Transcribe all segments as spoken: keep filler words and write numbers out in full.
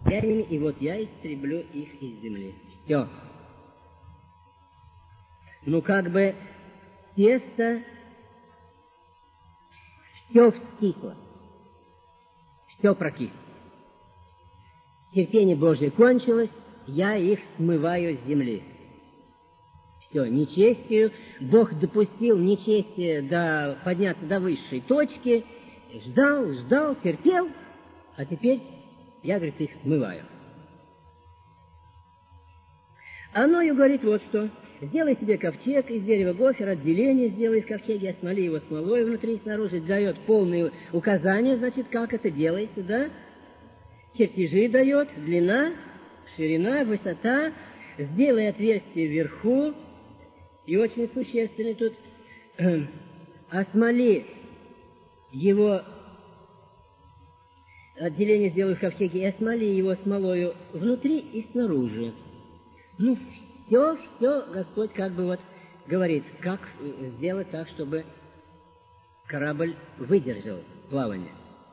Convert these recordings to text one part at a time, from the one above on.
и вот я истреблю их из земли. Все. Ну, как бы тесто, все вскисло, все прокисло. Терпение Божье кончилось, я их смываю с земли. Все, нечестию. Бог допустил нечестие до, подняться до высшей точки, ждал, ждал, терпел, а теперь я, говорит, их смываю. Оно и говорит вот что. Сделай себе ковчег из дерева гофера, отделение сделай из ковчега, смоли его смолой внутри и снаружи, дает полные указания, значит, как это делается, да? Чертежи дает, длина, ширина, высота, сделай отверстие вверху, и очень существенно тут, осмоли его, отделение сделай в ковчеге, и осмоли его смолою внутри и снаружи. Ну, все, все, Господь как бы вот говорит, как сделать так, чтобы корабль выдержал плавание.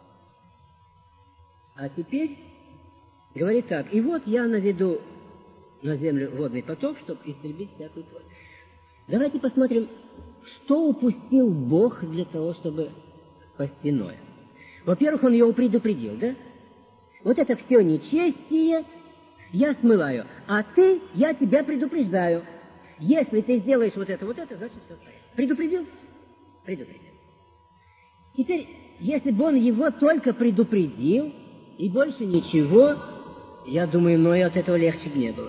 А теперь говорит так, и вот я наведу на землю водный потоп, чтобы истребить всякую тварь. Давайте посмотрим, что упустил Бог для того, чтобы спасти Ноя. Во-первых, он его предупредил, да? Вот это все нечестие я смываю, а ты, я тебя предупреждаю. Если ты сделаешь вот это, вот это, значит все стоит. Предупредил? Предупредил. Теперь, если бы он его только предупредил, и больше ничего, я думаю, Ною от этого легче бы не было.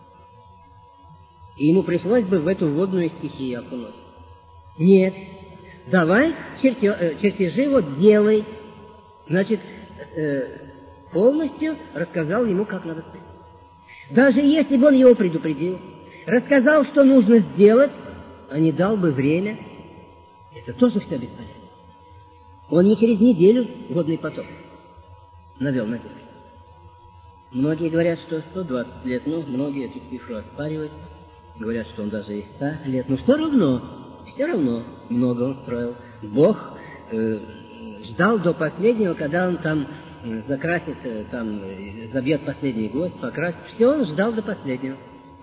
И ему пришлось бы в эту водную стихию окунуть. Нет. Давай черти, э, чертежи вот делай. Значит, э, полностью рассказал ему, как надо спать. Даже если бы он его предупредил, рассказал, что нужно сделать, а не дал бы время, это тоже все бесполезно. Он не через неделю водный потоп навел на землю. Многие говорят, что сто двадцать лет, ну, многие эту цифру оспаривают. Говорят, что он даже и сто лет. Но все равно, все равно много он строил. Бог э, ждал до последнего, когда он там э, закрасит, э, там, э, забьет последний гвоздь, покрасит. Все он ждал до последнего.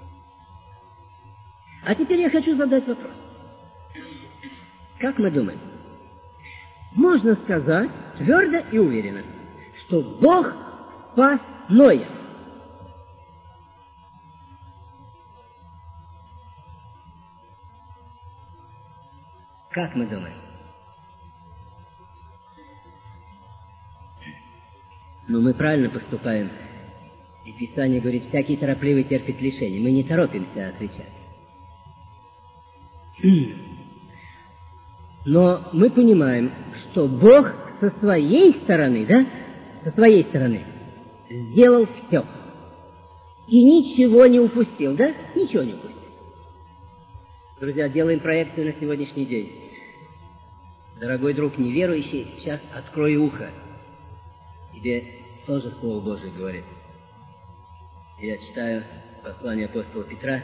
А теперь я хочу задать вопрос. Как мы думаем? Можно сказать твердо и уверенно, что Бог спас Ноя. Как мы думаем? Ну, мы правильно поступаем. И Писание говорит, всякий торопливый терпит лишение. Мы не торопимся отвечать. Но мы понимаем, что Бог со своей стороны, да, со своей стороны сделал все. И ничего не упустил, да? Ничего не упустил. Друзья, делаем проекцию на сегодняшний день. Дорогой друг неверующий, сейчас открой ухо. Тебе тоже Слово Божие говорит. Я читаю послание апостола Петра.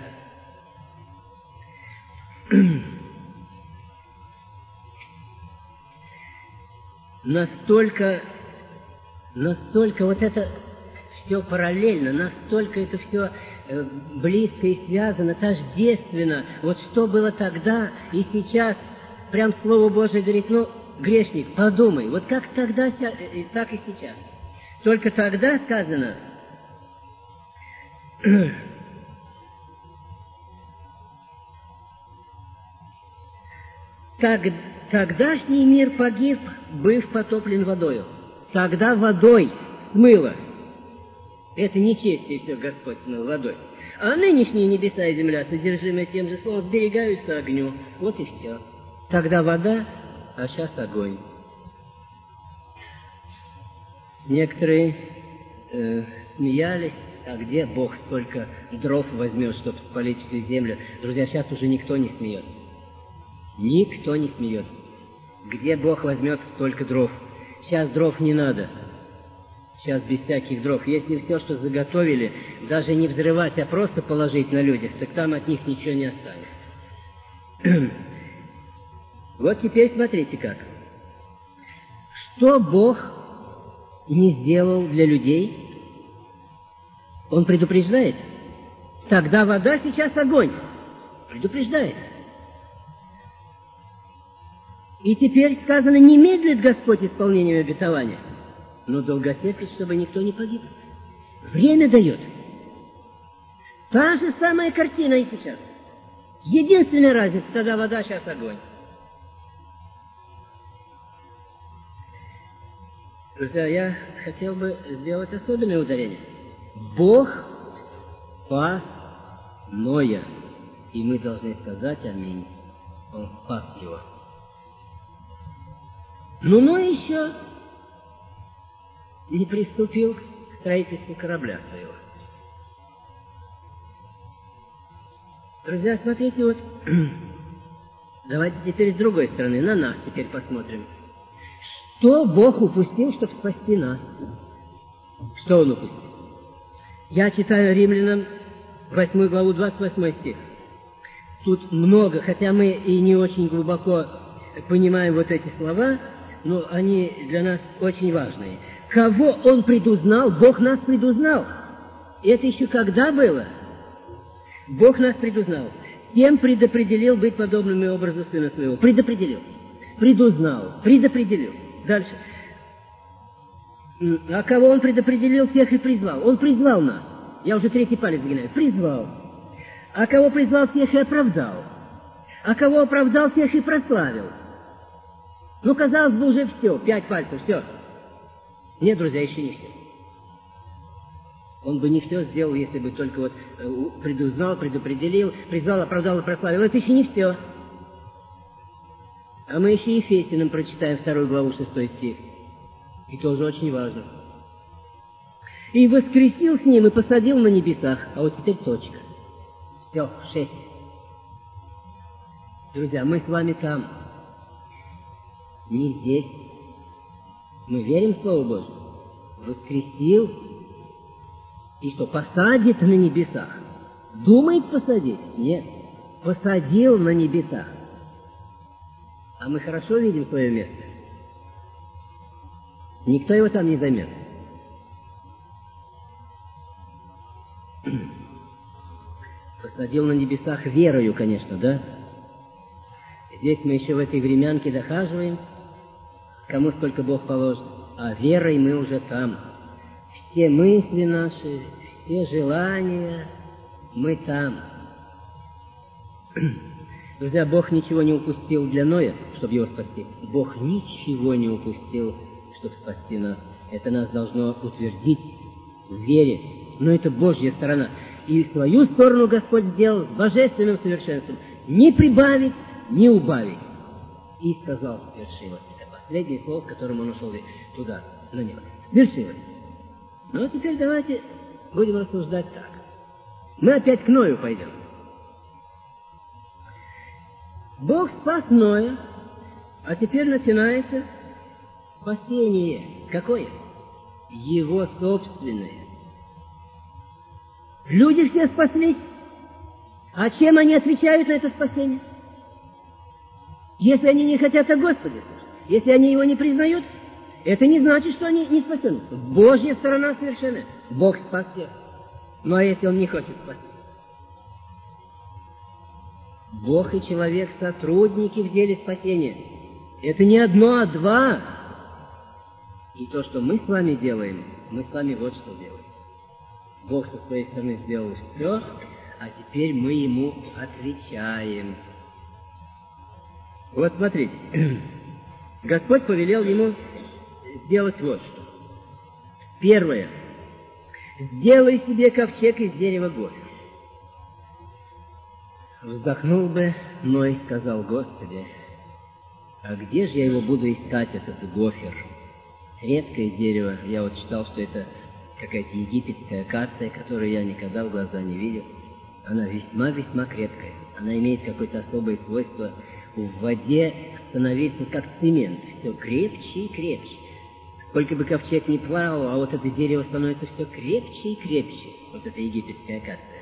Настолько, настолько вот это все параллельно, настолько это все близко и связано, тождественно. Вот что было тогда и сейчас, прям Слово Божие говорит, ну, грешник, подумай, вот как тогда, так и сейчас. Только тогда сказано, так, тогдашний мир погиб, быв потоплен водою. Тогда водой смыло. Это нечестие все Господь смыл водой. А нынешние небеса и земля, содержимые тем же словом, сберегаются огню. Вот и все. Тогда вода, а сейчас огонь. Некоторые э, смеялись, а где Бог столько дров возьмет, чтобы спалить всю землю? Друзья, сейчас уже никто не смеется. Никто не смеется. Где Бог возьмет столько дров? Сейчас дров не надо. Сейчас без всяких дров. Если все, что заготовили, даже не взрывать, а просто положить на людях, так там от них ничего не останется. Вот теперь смотрите как. Что Бог не сделал для людей, Он предупреждает. Тогда вода, сейчас огонь. Предупреждает. И теперь сказано, не медлит Господь исполнением обетования, но долготерпит, чтобы никто не погиб. Время дает. Та же самая картина и сейчас. Единственная разница, тогда вода, сейчас огонь. Друзья, я хотел бы сделать особенное ударение. Бог спас Ноя, и мы должны сказать аминь. Он спас его. Но Ной еще не приступил к строительству корабля своего. Друзья, смотрите, вот, давайте теперь с другой стороны, на нас теперь посмотрим. Что Бог упустил, чтобы спасти нас? Что Он упустил? Я читаю Римлянам восьмую главу, двадцать восьмой стих. Тут много, хотя мы и не очень глубоко понимаем вот эти слова, но они для нас очень важные. Кого Он предузнал? Бог нас предузнал. И это еще когда было? Бог нас предузнал. Тем предопределил быть подобными образу Сына Своего. Предопределил. Предузнал. Предопределил. Дальше. А кого Он предопределил, тех и призвал. Он призвал нас. Я уже третий палец загинаю. Призвал. А кого призвал, тех и оправдал. А кого оправдал, тех и прославил. Ну, казалось бы, уже все. Пять пальцев, все. Нет, друзья, еще не все. Он бы не все сделал, если бы только вот предузнал, предопределил, призвал, оправдал и прославил. Это еще не все. А мы еще Ефесянам прочитаем вторую главу, шестой стих. И тоже очень важно. И воскресил с ним и посадил на небесах. А вот теперь точка. Все, шесть. Друзья, мы с вами там. Не здесь. Мы верим в Слово Божье. Воскресил. И что, посадит на небесах? Думает посадить? Нет. Посадил на небесах. А мы хорошо видим свое место. Никто его там не займет. Посадил на небесах верою, конечно, да? Здесь мы еще в этой времянке дохаживаем, кому сколько Бог положит, а верой мы уже там. Все мысли наши, все желания, мы там. Друзья, Бог ничего не упустил для Ноя, чтобы его спасти. Бог ничего не упустил, чтобы спасти нас. Это нас должно утвердить в вере. Но это Божья сторона. И свою сторону Господь сделал с божественным совершенством. Не прибавить, не убавить. И сказал, свершилось. Это последнее слово, которым он ушел туда, на небо. Свершилось. Ну, а теперь давайте будем рассуждать так. Мы опять к Ною пойдем. Бог спас Ноя, а теперь начинается спасение. Какое? Его собственное. Люди все спаслись. А чем они отвечают на это спасение? Если они не хотят о Господе, если они его не признают, это не значит, что они не спасены. Божья сторона совершенная. Бог спас всех. Ну а если он не хочет спасти? Бог и человек — сотрудники в деле спасения. Это не одно, а два. И то, что мы с вами делаем, мы с вами вот что делаем. Бог со своей стороны сделал все, а теперь мы ему отвечаем. Вот смотрите. Господь повелел ему сделать вот что. Первое. Сделай себе ковчег из дерева гофер. Вздохнул бы Ной, сказал: Господи, а где же я его буду искать, этот гофер? Редкое дерево. Я вот читал, что это какая-то египетская акация, которую я никогда в глаза не видел. Она весьма-весьма крепкая. Она имеет какое-то особое свойство в воде становиться как цемент. Все крепче и крепче. Сколько бы ковчег ни плавал, а вот это дерево становится все крепче и крепче. Вот эта египетская акация.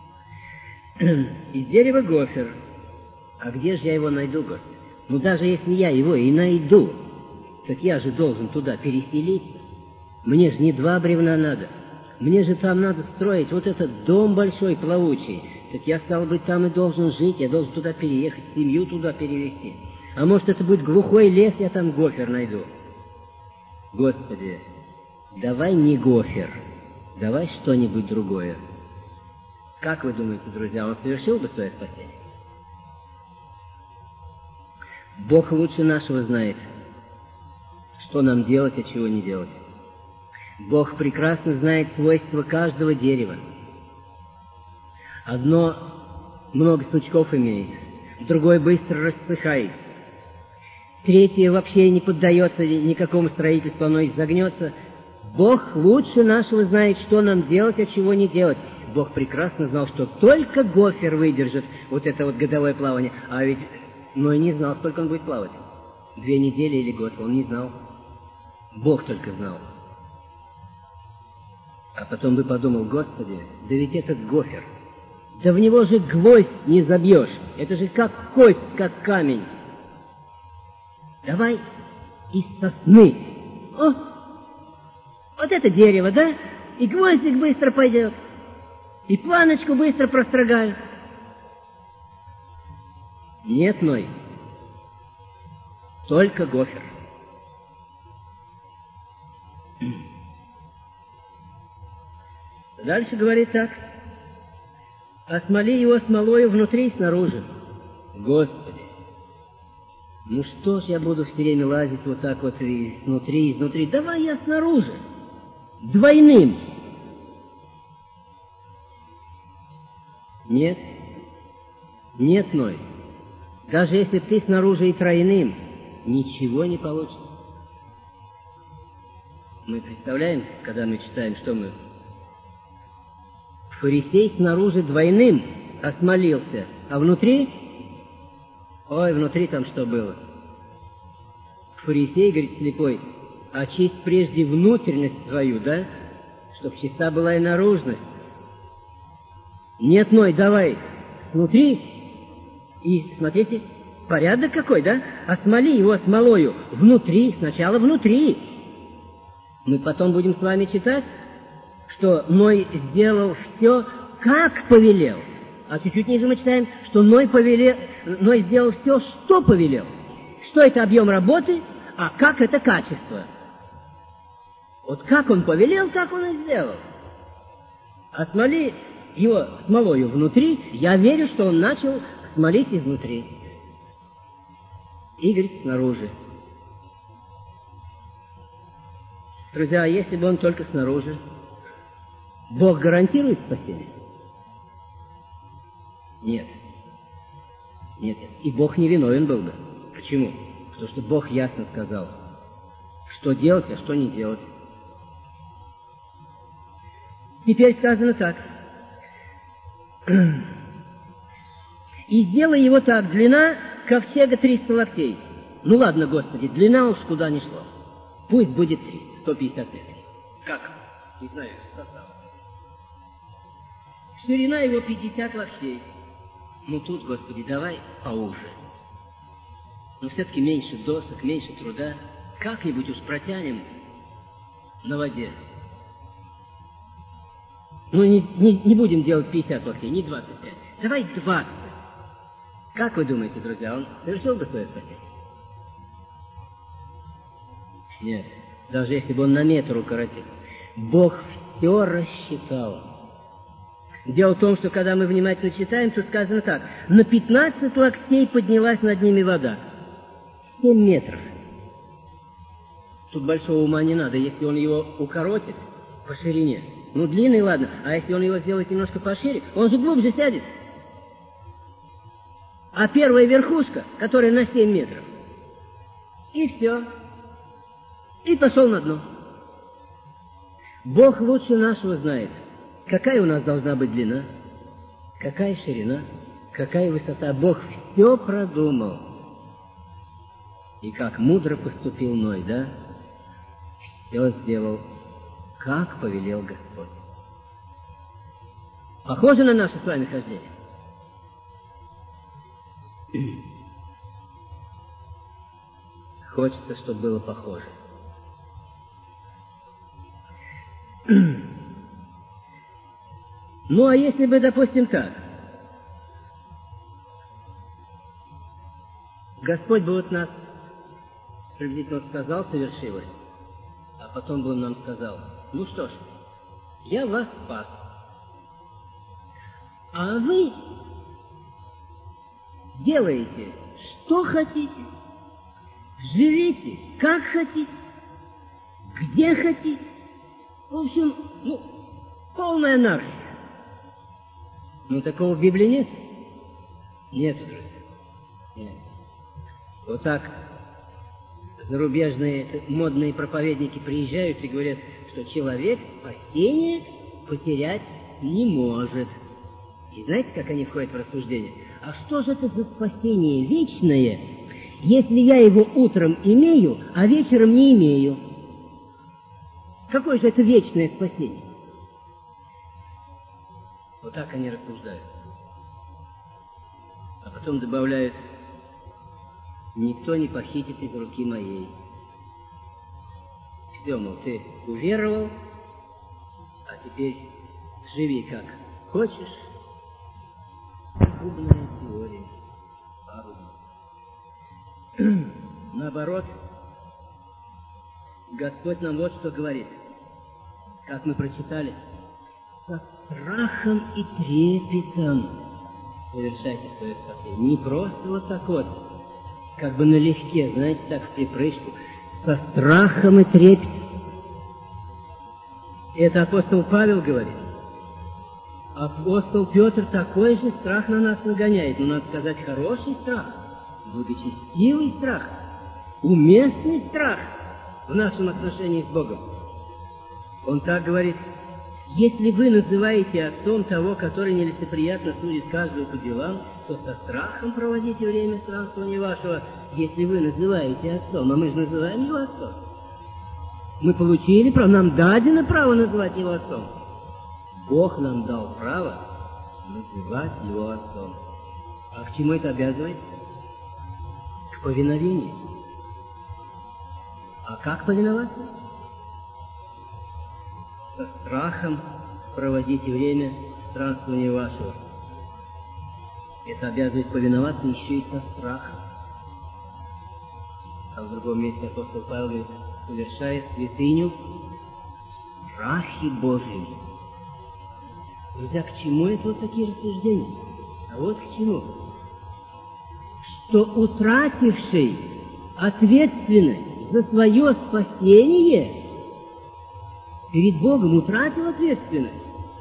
Из дерева гофер. А где же я его найду, Господи? Ну, даже если я его и найду, так я же должен туда переселиться. Мне же не два бревна надо. мне же там надо строить вот этот дом большой, плавучий. Так я, стал быть, там и должен жить, я должен туда переехать, семью туда перевести. А может, это будет глухой лес, я там гофер найду. Господи, давай не гофер, давай что-нибудь другое. Как вы думаете, друзья, он совершил бы свое спасение? Бог лучше нашего знает, что нам делать, а чего не делать. Бог прекрасно знает свойства каждого дерева. Одно много сучков имеет, другое быстро рассыхает, третье вообще не поддается никакому строительству, оно изогнется. Бог лучше нашего знает, что нам делать, а чего не делать. Бог прекрасно знал, что только гофер выдержит вот это вот годовое плавание, а ведь Ной не знал, сколько он будет плавать. Две недели или год, он не знал. Бог только знал. А потом бы подумал: Господи, да ведь этот гофер, да в него же гвоздь не забьешь, это же как кость, как камень. Давай из сосны. О, вот это дерево, да? И гвоздик быстро пойдет, и планочку быстро прострогают. Нет, Ной, только гофер. Дальше говорит так: осмоли его смолою внутри и снаружи. Господи, ну что ж я буду все время лазить вот так вот изнутри, изнутри? Давай я снаружи, двойным. Нет, нет, Ной, даже если ты снаружи и тройным, ничего не получится. Мы представляем, когда мы читаем, что мы... Фарисей снаружи двойным осмолился, а внутри... Ой, внутри там что было? Фарисей, говорит слепой, очисть прежде внутренность свою, да? Чтоб чиста была и наружность. Нет, Ной, давай внутри, и, смотрите, порядок какой, да? Осмоли его смолою внутри, сначала внутри. Мы потом будем с вами читать, что Ной сделал все, как повелел. А чуть-чуть ниже мы читаем, что Ной, повелел, Ной сделал все, что повелел. Что это объем работы, а как это качество. Вот как он повелел, как он и сделал. Осмоли его смолою внутри, я верю, что он начал смолить изнутри. И, говорит, снаружи. Друзья, если бы он только снаружи, Бог гарантирует спасение? Нет. Нет. И Бог не виновен был бы. Почему? Потому что Бог ясно сказал, что делать, а что не делать. Теперь сказано так. И сделай его так: длина ковчега триста локтей. Ну ладно, Господи, длина уж куда ни шло. Пусть будет триста, сто пятьдесят метров. Как? Не знаю, состав. Ширина его пятьдесят локтей. Ну тут, Господи, давай поуже. Но все-таки меньше досок, меньше труда. Как-нибудь уж протянем на воде. Ну, не, не, не будем делать пятьдесят локтей, не двадцать пять. Давай двадцать. Как вы думаете, друзья, он совершил бы свое спасение? Нет. Даже если бы он на метр укоротил. Бог все рассчитал. Дело в том, что когда мы внимательно читаем, то сказано так: на пятнадцать локтей поднялась над ними вода. Семь метров. Тут большого ума не надо, если он его укоротит по ширине. Ну, длинный, ладно, а если он его сделает немножко пошире, он же глубже сядет. А первая верхушка, которая на семь метров, и все. И пошел на дно. Бог лучше нашего знает, какая у нас должна быть длина, какая ширина, какая высота. Бог все продумал. И как мудро поступил Ной, да? Все сделал, как повелел Господь. Похоже на наше с вами хождение? Хочется, чтобы было похоже. Ну, а если бы, допустим, так, Господь бы вот нас приблизительно сказал, совершилось, а потом бы Он нам сказал, ну что ж, я вас спас, а вы делаете, что хотите, живите, как хотите, где хотите. В общем, ну, полная анархия. Ну, такого в Библии нет? Нет, друзья. Нет. Вот так зарубежные модные проповедники приезжают и говорят, что человек спасение потерять не может. И знаете, как они входят в рассуждение? А что же это за спасение вечное, если я его утром имею, а вечером не имею? Какое же это вечное спасение? Вот так они рассуждают. А потом добавляют, никто не похитит из руки моей. Все, мол, ты уверовал, а теперь живи как хочешь. Пагубная теория. Пагубная. Наоборот, Господь нам вот что говорит. Как мы прочитали, со страхом и трепетом совершайте свое спасение. Не просто вот так вот, как бы налегке, знаете, так в припрыжку. Со страхом и трепетом. Это апостол Павел говорит. Апостол Петр такой же страх на нас нагоняет. Но надо сказать, хороший страх, благочестивый страх, уместный страх в нашем отношении с Богом. Он так говорит: если вы называете отцом того, который нелицеприятно судит каждого по делам, то со страхом проводите время странствования вашего, если вы называете отцом. А мы же называем его отцом. Мы получили право, нам дадено право называть его отцом. Бог нам дал право называть его отцом. А к чему это обязывает? К повиновению. А как повиноваться? Со страхом проводите время странствования вашего. Это обязывает повиноваться еще и со страхом. А в другом месте апостол Павел говорит, совершает святыню в страхе Божьем. Друзья, к чему это вот такие рассуждения? А вот к чему. Что утративший ответственность за свое спасение перед Богом утратил ответственность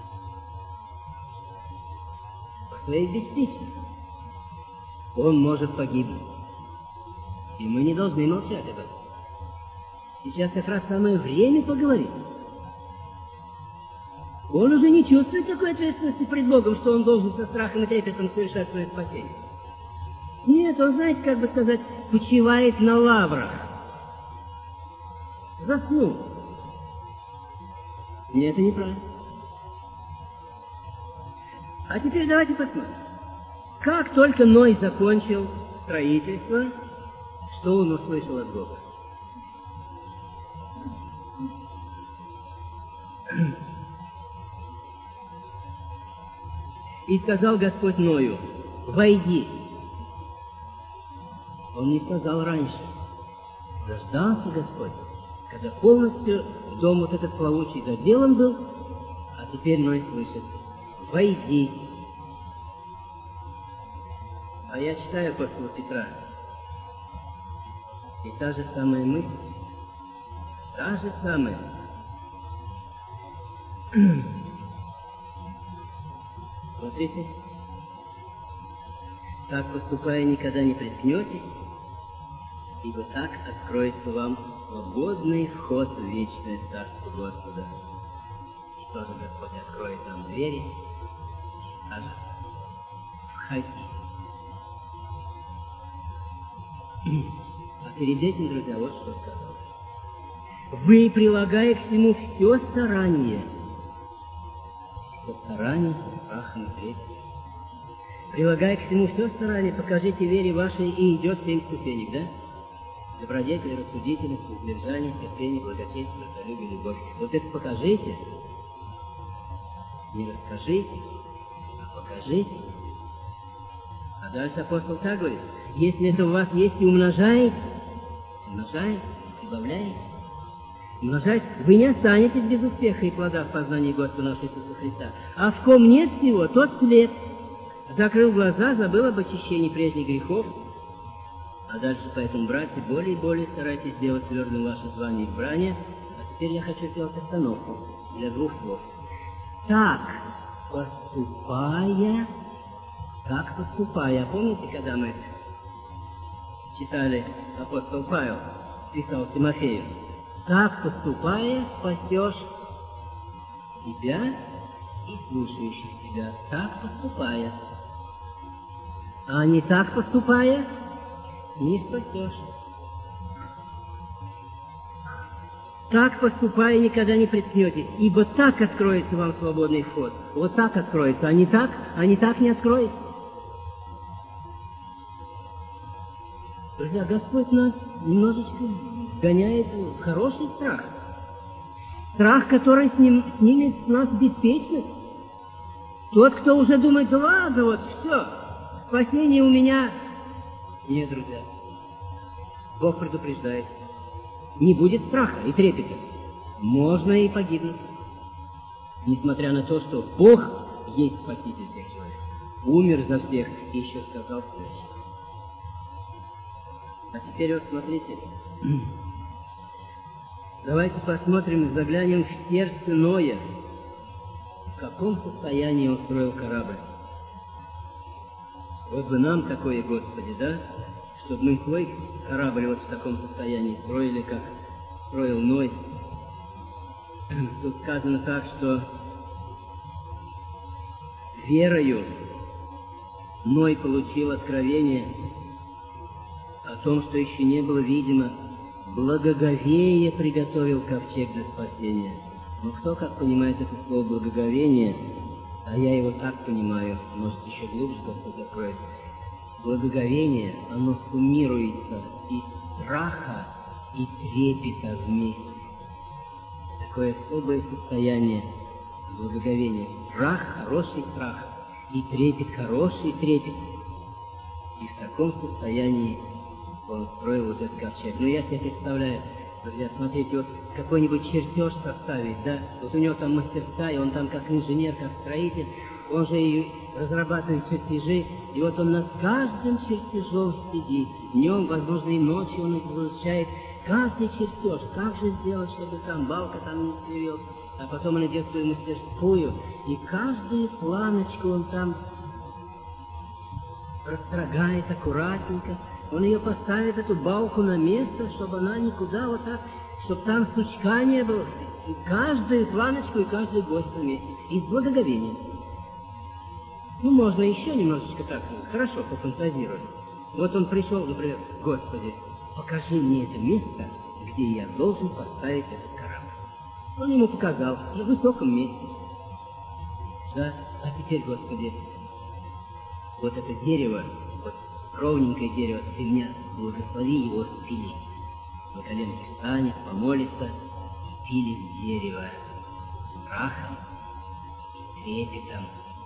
по своей беспечности. Он может погибнуть. И мы не должны молчать об этом. Сейчас как раз самое время поговорить. Он уже не чувствует такой ответственности пред Богом, что он должен со страхом и трепетом совершать свое спасение. Нет, он, знаете, как бы сказать, почивает на лаврах. Заснул. Нет, это неправильно. А теперь давайте посмотрим. Как только Ной закончил строительство, что он услышал от Бога? И сказал Господь Ною, войди. Он не сказал раньше. Дождался Господь, когда полностью дом вот этот плавучий заделан был, а теперь Ной слышит, войди. А я читаю апостола Петра, и та же самая мысль, та же самая. Смотрите, так поступая никогда не приткнетесь, ибо так откроется вам свободный вход в вечное царство Господа. И тоже Господь откроет нам двери и скажет, входи. А перед этим, друзья, вот что сказал. Вы, прилагая к всему все старание, все старание со страхом и трепетом, прилагая к всему все старание, покажите вере вашей, и идет семь ступенек, да? Добродетель, рассудительность, воздержание, терпение, благочестие, трудолюбие, любовь. Вот это покажите. Не расскажите, а покажите. А дальше апостол так говорит: если это у вас есть и умножаете, умножаете, прибавляете, умножаете, вы не останетесь без успеха и плода в познании Господа нашего Иисуса Христа. А в ком нет всего, тот слеп. Закрыл глаза, забыл об очищении прежних грехов. А дальше, поэтому, братья, более и более старайтесь сделать твердым ваше звание и избрание. А теперь я хочу сделать остановку для двух слов. Так поступая, так поступая. Помните, когда мы читали, апостол Павел писал Тимофею: так поступая, спасешь себя и слушающих тебя. Так поступая. А не так поступая, не спасешь. Так поступая, никогда не приткнетесь, ибо так откроется вам свободный вход. Вот так откроется, а не так, а не так не откроется. Друзья, Господь нас немножечко гоняет в хороший страх. Страх, который сним, снимет с нас беспечность. Тот, кто уже думает: да ладно, вот все, спасение у меня. Нет, друзья, Бог предупреждает. Не будет страха и трепета. Можно и погибнуть. Несмотря на то, что Бог есть Спаситель всех человек. Умер за всех и еще сказал слышать. А теперь вот смотрите. Давайте посмотрим, заглянем в сердце Ноя. В каком состоянии он строил корабль. Вот бы нам такое, Господи, да? Чтобы мы свой корабль вот в таком состоянии строили, как строил Ной. Тут сказано так, что верою Ной получил откровение о том, что еще не было видимо, благоговея приготовил ковчег для спасения. Но кто как понимает это слово благоговение, а я его так понимаю, может еще глубже Господь закроет. Благоговение, оно суммируется из страха и трепета вместе. Такое особое состояние благоговения. Страх, хороший страх, и трепет, хороший трепет. И в таком состоянии он строил вот этот ковчег. Ну, я себе представляю, друзья, смотрите, вот какой-нибудь чертеж составить, да, вот у него там мастерская, и он там как инженер, как строитель, он же и разрабатывает чертежи, и вот он над каждым чертежом сидит. Днем, возможно, и ночью он изучает каждый чертеж, как же сделать, чтобы там балка там не сверилась. А потом он идет в свою мастерскую, и каждую планочку он там растрогает аккуратненько. Он ее поставит, эту балку, на место, чтобы она никуда вот так, чтобы там сучка не было. И каждую планочку и каждый гвоздь на месте. И с благоговением. Ну, можно еще немножечко так, хорошо пофантазировать. Вот он пришел, например: Господи, покажи мне это место, где я должен поставить этот корабль. Он ему показал, на высоком месте. Да, а теперь, Господи, вот это дерево, вот ровненькое дерево, ты меня благослови его спилить. На коленке встанет, помолится, и пилит дерево страхом, трепетом.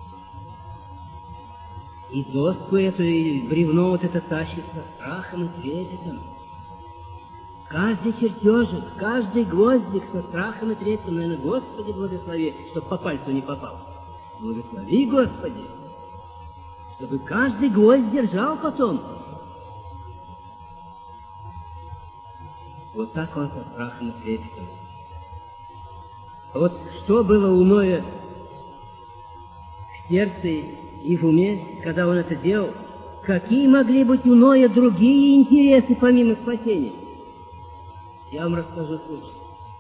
И доску эту, и бревно вот это тащится страхом и трепетом. Каждый чертежик, каждый гвоздик со страхом и трепетом, наверное, Господи, благослови, чтобы по пальцу не попал. Благослови, Господи, чтобы каждый гвоздь держал потом. Вот так он со страхом и трепетом. Вот что было у Ноя в сердце и в уме, когда он это делал? Какие могли быть у Ноя другие интересы, помимо спасения? Я вам расскажу случай.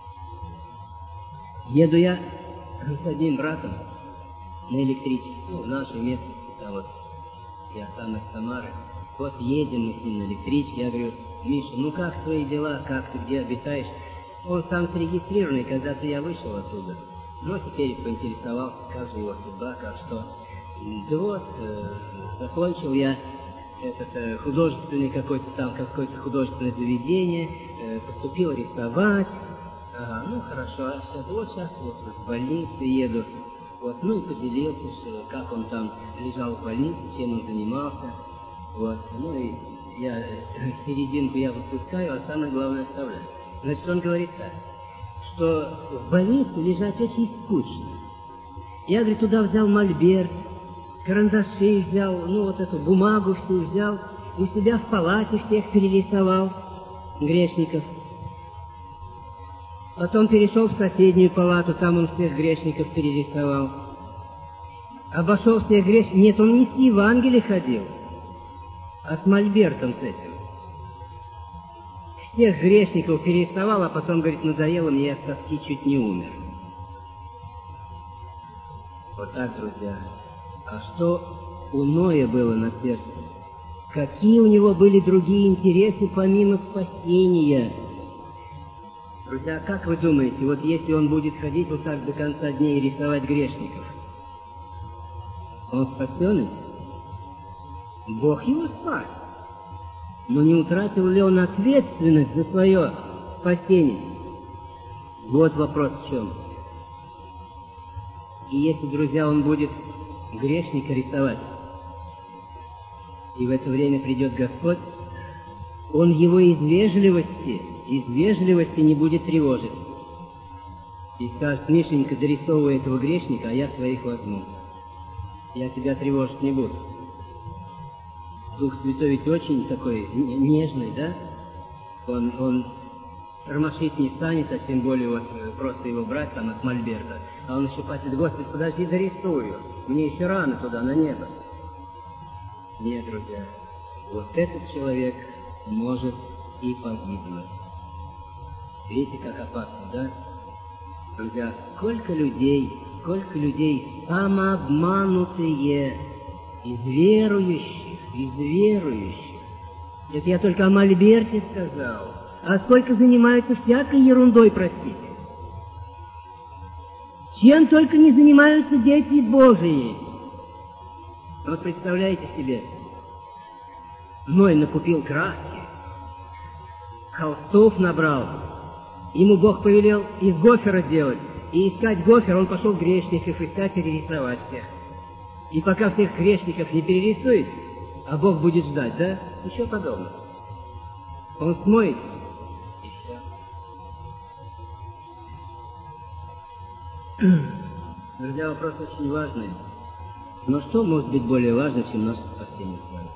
Еду я с одним братом на электричестве, ну, в наше место, там вот, я сам из Самары. Вот едем мы с ним на электричке, я говорю: Миша, ну как твои дела, как ты, где обитаешь? Он сам зарегистрированный, когда-то я вышел оттуда. Но теперь поинтересовался, как же его судьба, как что. Да вот, э, закончил я этот э, художественный какой-то там, какое-то художественное заведение, э, поступил рисовать. Ага, ну хорошо, а сейчас, вот сейчас вот в больницу еду. Вот, ну и поделился, что, как он там лежал в больнице, чем он занимался. Вот, ну и я серединку я выпускаю, а самое главное оставляю. Значит, он говорит так, что в больнице лежать очень скучно. Я, говорит, туда взял мольберт, карандаши взял, ну вот эту бумагу всю взял, у себя в палате всех перерисовал, грешников. Потом перешел в соседнюю палату, там он всех грешников перерисовал. Обошел всех грешников. Нет, он не с Евангелием ходил, а с мольбертом с этим. Всех грешников перерисовал, а потом, говорит, надоело мне, я с тоски чуть не умер. Вот так, друзья. А что у Ноя было на сердце? Какие у него были другие интересы, помимо спасения? Друзья, как вы думаете, вот если он будет ходить вот так до конца дней и рисовать грешников, он спасен? Бог его спас. Но не утратил ли он ответственность за свое спасение? Вот вопрос в чем. И если, друзья, он будет грешника рисовать, и в это время придет Господь, он его из вежливости, из вежливости не будет тревожить. И скажет: Мишенька, дорисовывай этого грешника, а я своих возьму. Я тебя тревожить не буду. Дух Святой ведь очень такой нежный, да? Он, он тормошить не станет, а тем более вот просто его брать там от мольберта. А он еще просит: Господи, подожди, дорисую. Мне еще рано туда, на небо. Нет, друзья, вот этот человек может и погибнуть. Видите, как опасно, да? Друзья, сколько людей, сколько людей самообманутые из верующих, из верующих. Это я только о мольберте сказал. А сколько занимаются всякой ерундой, простите. Чем только не занимаются дети Божии. Вот представляете себе, Ной накупил краски, холстов набрал, ему Бог повелел из гофера делать, и искать гофер он пошел грешников искать и перерисовать всех. И пока всех грешников не перерисует, а Бог будет ждать, да? Ничего подобного. Он смоет, и все. Друзья, вопрос очень важный. Но что может быть более важно, чем наше спасение с вами?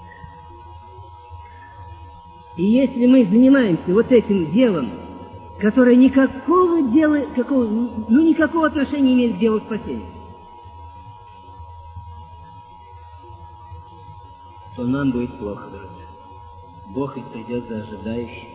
И если мы занимаемся вот этим делом, которое никакого дела, какого, ну никакого отношения не имеет к делу спасения, то нам будет плохо, друзья. Бог ведь придет за ожидающим.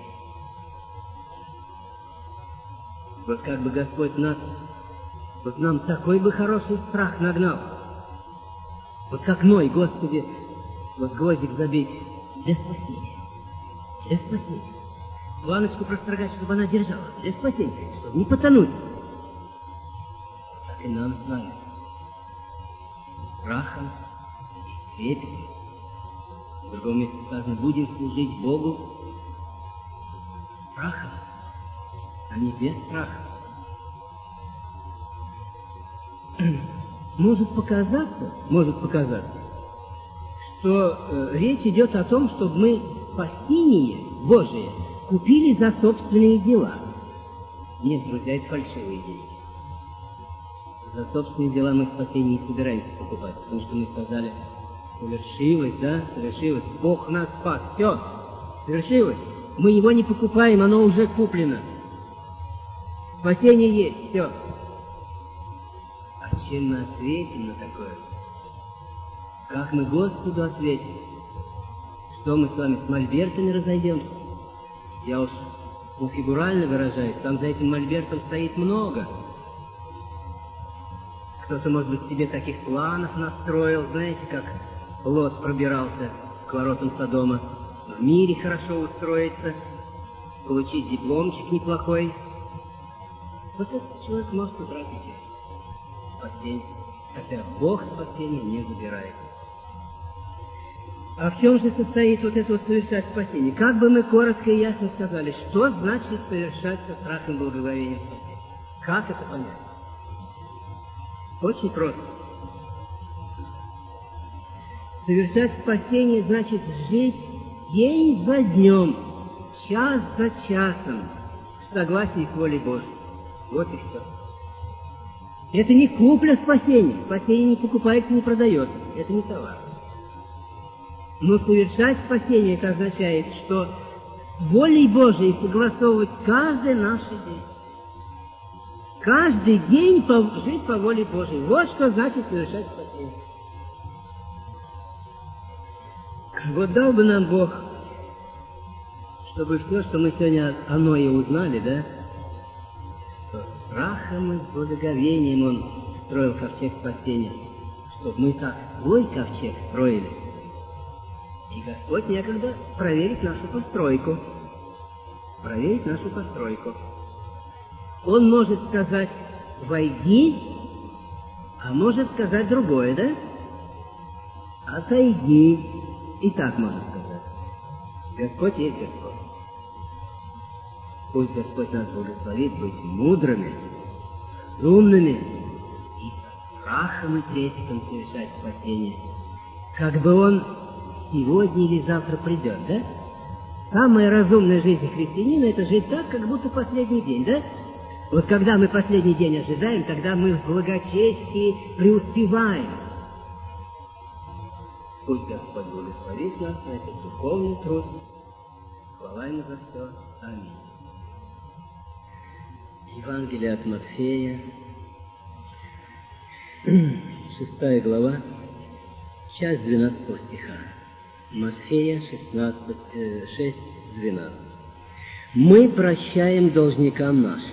Вот как бы Господь нас, вот нам такой бы хороший страх нагнал. Вот как Ной, Господи, вот гвоздик забить для спасения, для спасения. Планочку прострогать, чтобы она держала, для спасения, чтобы не потонуть. Так и нам с вами. Страхом и трепетом. В другом месте сказано: будем служить Богу страхом, а не без страха. Может показаться, может показаться, что э, речь идет о том, чтобы мы спасение Божие купили за собственные дела. Нет, друзья, это фальшивые деньги. За собственные дела мы спасение не собираемся покупать, потому что мы сказали: совершилось, да, совершилось, Бог нас спас, все, совершилось. Мы его не покупаем, оно уже куплено. Спасение есть, все. Чем мы ответим на такое? Как мы Господу ответим? Что мы с вами с мольбертами разойдемся? Я уж ну, фигурально выражаюсь, там за этим мольбертом стоит много. Кто-то, может быть, себе таких планов настроил, знаете, как Лот пробирался к воротам Содома. В мире хорошо устроиться, получить дипломчик неплохой. Вот этот человек может утратить спасение, хотя Бог спасение не забирает. А в чем же состоит вот это вот совершать спасение? Как бы мы коротко и ясно сказали, что значит совершать со страхом благоговения спасения? Как это понять? Очень просто. Совершать спасение значит жить день за днем, час за часом, в согласии с волей Божьей. Вот и все. Это не купля спасения. Спасение не покупается, не продается. Это не товар. Но совершать спасение, это означает, что волей Божией согласовывать каждый наш день. Каждый день жить по воле Божией. Вот что значит совершать спасение. Вот дал бы нам Бог, чтобы все, что мы сегодня о Ное узнали, да, что страхом и благоговением Он строил ковчег спасения, чтобы мы так свой ковчег строили. И Господь некогда проверить нашу постройку. Проверить нашу постройку. Он может сказать «войди», а может сказать другое, да? «Отойди». И так можно сказать. Господь есть Господь. Пусть Господь нас благословит быть мудрыми, разумными и со страхом и трепетом совершать спасение. Как бы Он сегодня или завтра придет, да? Самая разумная жизнь христианина — это жить так, как будто последний день, да? Вот когда мы последний день ожидаем, тогда мы в благочестии преуспеваем. Пусть Господь благословит нас на этот духовный труд. Хвала Ему за все. Аминь. Евангелие от Матфея, шестая глава, часть двенадцатого стиха. Матфея шестнадцать, шесть, двенадцать. Мы прощаем должникам нашим.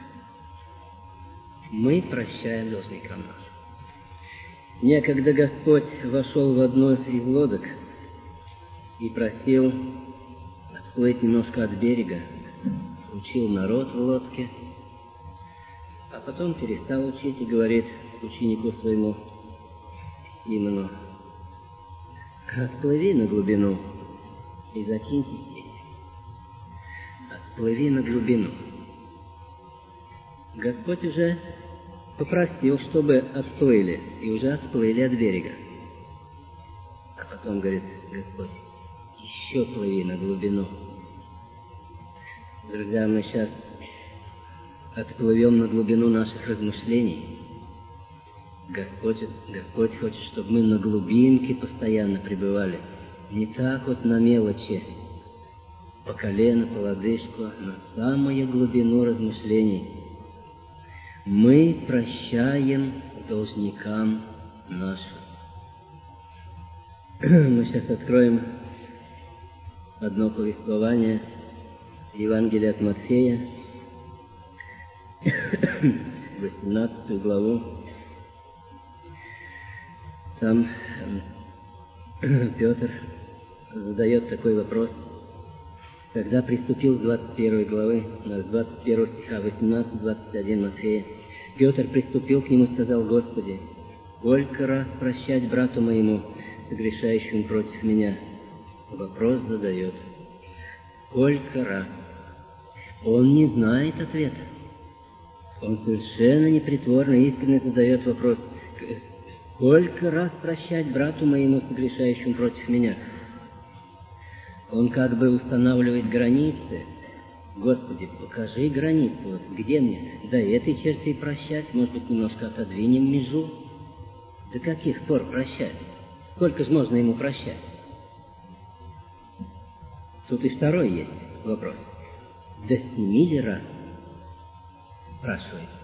Мы прощаем должникам нашим. Некогда Господь вошел в одну из лодок и просил отплыть немножко от берега, учил народ в лодке, а потом перестал учить и говорит ученику своему Симону: «Отплыви на глубину и закиньте сеть». Отплыви на глубину. Господь уже попросил, чтобы отплыли, и уже отплыли от берега. А потом говорит Господь: еще плыви на глубину. Друзья, мы сейчас отплывем на глубину наших размышлений. Господь, Господь хочет, чтобы мы на глубинке постоянно пребывали. Не так вот на мелочи, по колено, по лодыжку, а на самую глубину размышлений. Мы прощаем должникам нашим. Мы сейчас откроем одно повествование Евангелия от Матфея, восемнадцатую главу. Там Петр задает такой вопрос. Когда приступил с двадцать первой главы, с двадцать первого стиха, восемнадцать двадцать один Матфея, Петр приступил к нему и сказал: «Господи, сколько раз прощать брату моему, согрешающему против меня?» Вопрос задает. Сколько раз? Он не знает ответа. Он совершенно непритворно, искренне задает вопрос: сколько раз прощать брату моему, согрешающему против меня? Он как бы устанавливает границы. Господи, покажи границу, вот где мне до этой черты прощать, может быть, немножко отодвинем межу. До каких пор прощать? Сколько же можно ему прощать? Тут и второй есть вопрос. До семи ли раз? Спрашивает.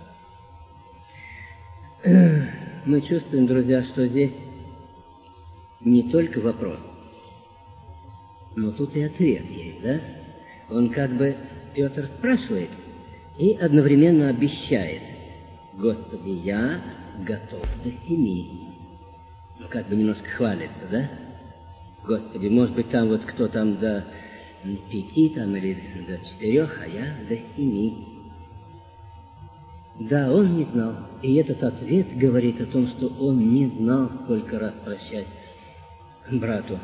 Мы чувствуем, друзья, что здесь не только вопрос, но тут и ответ есть, да? Он как бы, Петр спрашивает и одновременно обещает: Господи, я готов до семи. Ну, как бы немножко хвалится, да? Господи, может быть, там вот кто там до пяти там, или до четырех, а я до семи. Да, он не знал. И этот ответ говорит о том, что он не знал, сколько раз прощать брату.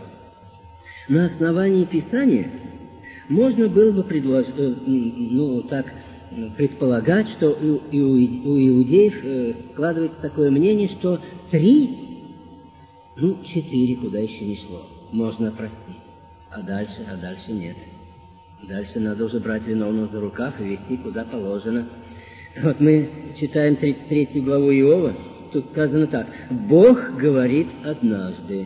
На основании Писания можно было бы предложить, ну, так, предполагать, что у, у, у иудеев складывается такое мнение, что три, ну, четыре, куда еще не шло, можно простить. А дальше, а дальше нет. Дальше надо уже брать виновного за рукав и вести куда положено. Вот мы читаем тридцать третью главу Иова, тут сказано так. Бог говорит однажды.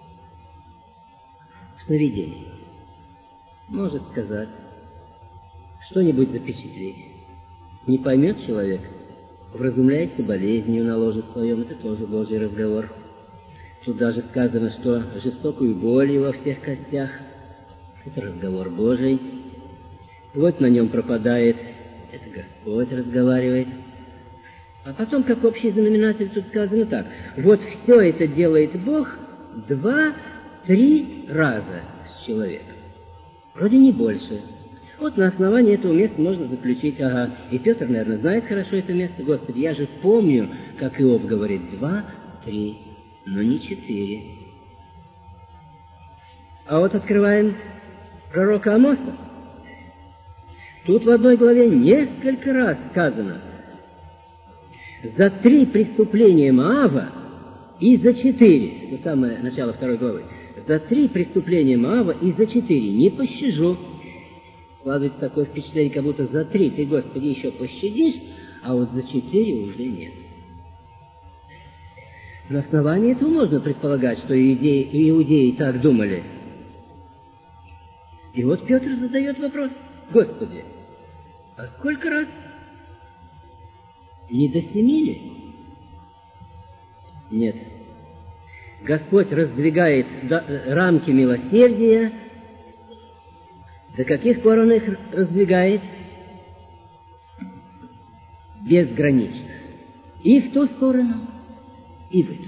Сновидение. Может сказать, что-нибудь запечатлеть. Не поймет человек, вразумляется болезнью на ложе своем, это тоже Божий разговор. Тут даже сказано, что жестокую боль во всех костях, это разговор Божий. Плоть на нем пропадает, это Господь разговаривает. А потом, как общий знаменатель, тут сказано так. Вот все это делает Бог два-три раза с человеком. Вроде не больше. Вот на основании этого места можно заключить, ага, и Петр, наверное, знает хорошо это место. Господи, я же помню, как Иов говорит, два-три, но не четыре. А вот открываем пророка Амоса. Тут в одной главе несколько раз сказано за три преступления Моава и за четыре, это самое начало второй главы, за три преступления Моава и за четыре не пощажу. Складывается такое впечатление, как будто за три ты, Господи, еще пощадишь, а вот за четыре уже нет. На основании этого можно предполагать, что иудеи, иудеи так думали. И вот Петр задает вопрос. Господи, а сколько раз? Не до семи ли? Нет. Господь раздвигает рамки милосердия. До каких пор Он их раздвигает? Безгранично. И в ту сторону, и в эту.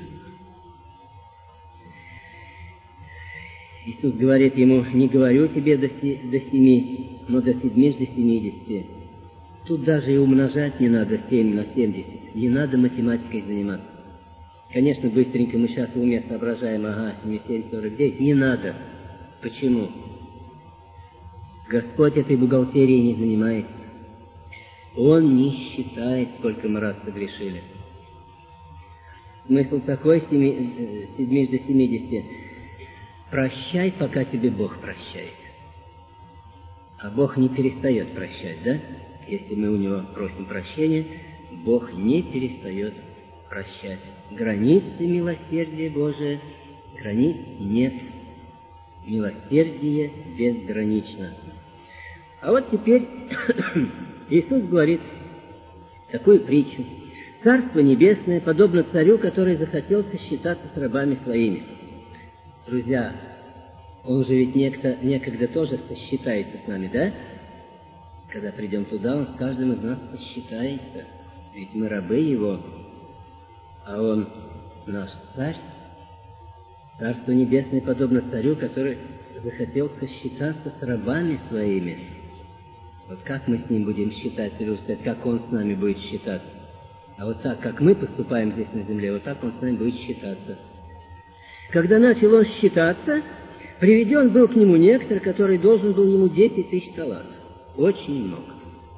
Иисус говорит ему, не говорю тебе до, си, до семи, но до седьми, до семидесяти. Тут даже и умножать не надо семь на семьдесят. Не надо математикой заниматься. Конечно, быстренько мы сейчас в уме соображаем, ага, семь, семь, сорок девять. Не надо. Почему? Господь этой бухгалтерией не занимается. Он не считает, сколько мы раз согрешили. Смысл такой, седьми до семидесяти. Прощай, пока тебе Бог прощает. А Бог не перестает прощать, да? Если мы у Него просим прощения, Бог не перестает прощать. Границы милосердия Божия, границ нет. Милосердие безгранично. А вот теперь Иисус говорит такую притчу. Царство Небесное подобно царю, который захотел сосчитаться с рабами своими. Друзья, Он же ведь некто, некогда тоже сосчитается с нами, да? Когда придем туда, Он с каждым из нас сосчитается. Ведь мы рабы Его, а Он наш царь. Царство Небесное подобно царю, который захотел сосчитаться с рабами своими. Вот как мы с Ним будем считаться, или сказать, как Он с нами будет считаться? А вот так, как мы поступаем здесь на земле, вот так Он с нами будет считаться. Когда начал Он считаться, приведен был к Нему некто, который должен был Ему десять тысяч талантов. Очень много.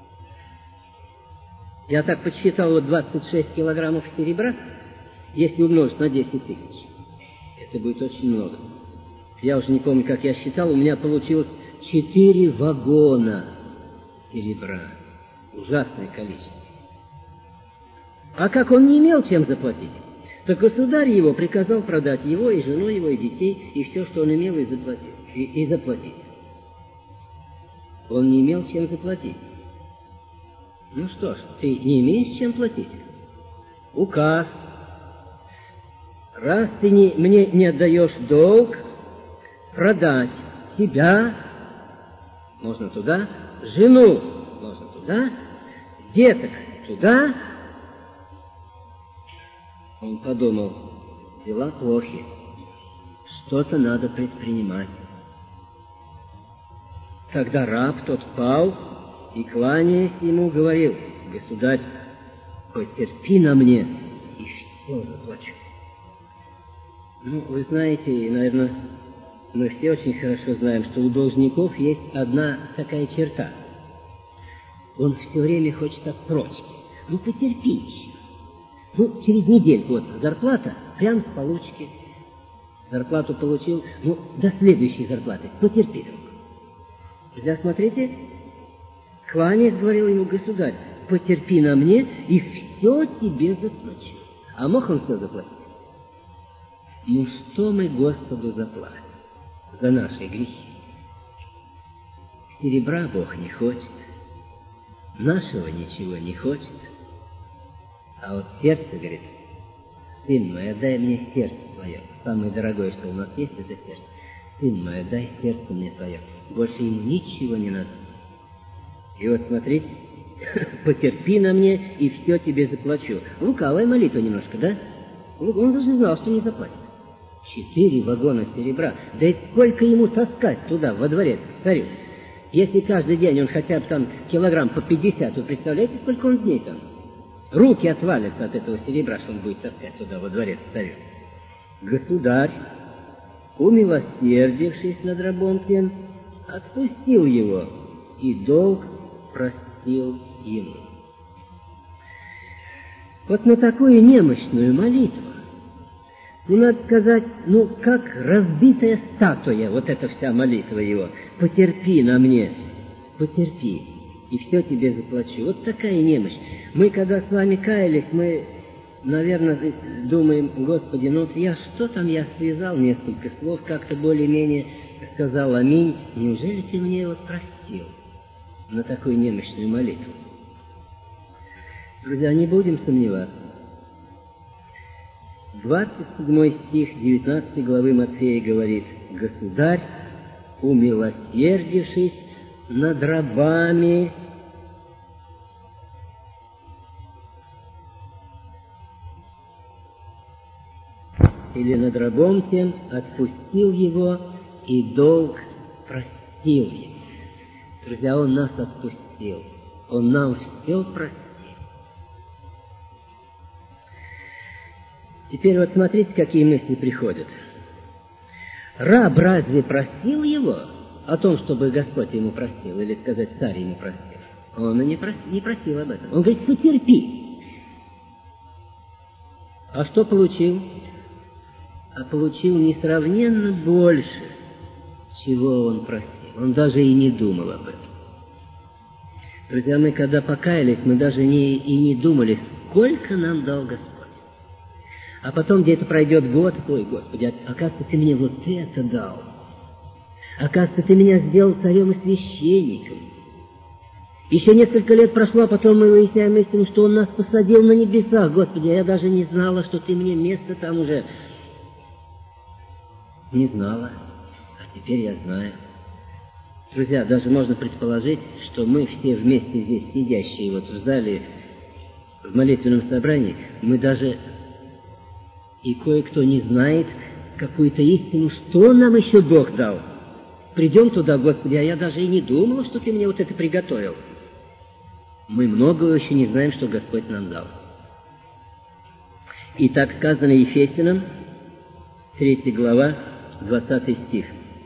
Я так подсчитал, вот двадцать шесть килограммов серебра, если умножить на десять тысяч. Это будет очень много. Я уже не помню, как я считал, у меня получилось четыре вагона серебра. Ужасное количество. А как он не имел чем заплатить, то государь его приказал продать его, и жену его, и детей, и все, что он имел, и заплатить. И, и заплатить. Он не имел чем заплатить. Ну что ж, ты не имеешь чем платить? Указ. Раз ты не, мне не отдаешь долг, продать себя, можно туда, жену можно туда, деток туда. Он подумал, дела плохи, что-то надо предпринимать. Тогда раб тот встал и, кланяясь ему, говорил, государь, потерпи на мне, и все заплачу. Ну, вы знаете, наверное, мы все очень хорошо знаем, что у должников есть одна такая черта. Он все время хочет отсрочки. Ну, потерпи еще. Ну, через недельку вот зарплата, прям с получки. Зарплату получил, ну, до следующей зарплаты. Потерпи, друг. Друзья, смотрите, кланяясь, говорил ему государь, потерпи на мне, и все тебе заплачу. А мог он все заплатить? Ну, что мы Господу заплатим за наши грехи? Серебра Бог не хочет, нашего ничего не хочет. А вот сердце, говорит, сын мой, отдай мне сердце твое. Самое дорогое, что у нас есть, это сердце. Сын мой, отдай сердце мне твое. Больше ему ничего не надо. И вот смотрите, потерпи на мне, и все тебе заплачу. Лукавая молитва немножко, да? Он даже знал, что не заплатит. Четыре вагона серебра. Да и сколько ему таскать туда, во дворец, к царю? Если каждый день он хотя бы там килограмм по пятьдесят, вы представляете, сколько он дней там? Руки отвалятся от этого серебра, что он будет таскать туда, во дворец, к царю. Государь, умилосердившись над рабом тем, отпустил его, и долг простил ему. Вот на такую немощную молитву, ну, надо сказать, ну, как разбитая статуя, вот эта вся молитва его. Потерпи на мне, потерпи, и все тебе заплачу. Вот такая немощь. Мы, когда с вами каялись, мы, наверное, думаем, Господи, ну, вот я, что там я связал несколько слов, как-то более-менее сказал аминь. Неужели ты мне вот простил на такую немощную молитву? Друзья, не будем сомневаться. двадцать седьмой стих девятнадцатой главы Матфея говорит: «Государь, умилосердившись над рабами, или над рабом тем, отпустил его, и долг простил ему». Друзья, Он нас отпустил, Он нам все простил. Теперь вот смотрите, какие мысли приходят. Раб разве простил его о том, чтобы Господь ему простил, или сказать, царь ему простил? Он и не просил, не просил об этом. Он говорит, потерпи. А что получил? А получил несравненно больше, чего он просил. Он даже и не думал об этом. Друзья, мы когда покаялись, мы даже не, и не думали, сколько нам дал Господь. А потом где-то пройдет год, ой, Господи, оказывается, Ты мне вот это дал. Оказывается, Ты меня сделал царем и священником. Еще несколько лет прошло, а потом мы выясняем истину, что Он нас посадил на небесах. Господи, я даже не знала, что Ты мне место там уже... Не знала, а теперь я знаю. Друзья, даже можно предположить, что мы все вместе здесь сидящие вот в зале, в молитвенном собрании, мы даже... И кое-кто не знает какую-то истину, что нам еще Бог дал. Придем туда, Господи, а я даже и не думала, что Ты мне вот это приготовил. Мы многого еще не знаем, что Господь нам дал. И так сказано Ефесянам, третья глава, двадцатый стих.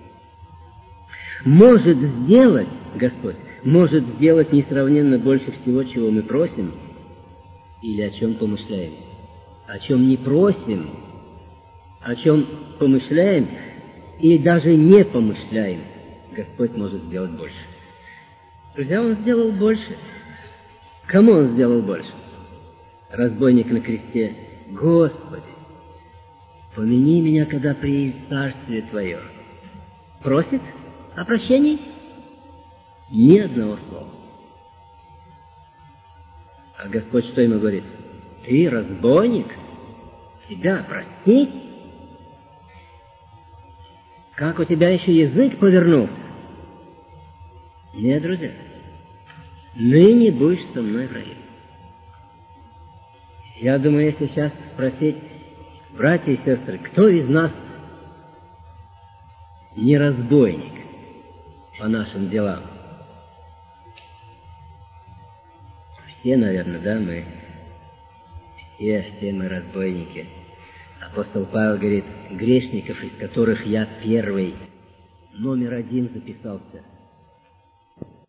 Может сделать, Господь, может сделать несравненно больше всего, чего мы просим или о чем помышляем. О чем не просим, о чем помышляем, или даже не помышляем, Господь может сделать больше. Друзья, Он сделал больше. Кому Он сделал больше? Разбойник на кресте. Господи, помяни меня, когда приедет царствие Твое. Просит о прощении? Ни одного слова. А Господь что ему говорит? Ты разбойник? Тебя простить? Как у тебя еще язык повернулся? Нет, друзья, ныне будешь со мной в раю. Я думаю, если сейчас спросить, братья и сестры, кто из нас не разбойник по нашим делам? Все, наверное, да, мы... Все, все мы разбойники. Апостол Павел говорит, грешников, из которых я первый, номер один записался.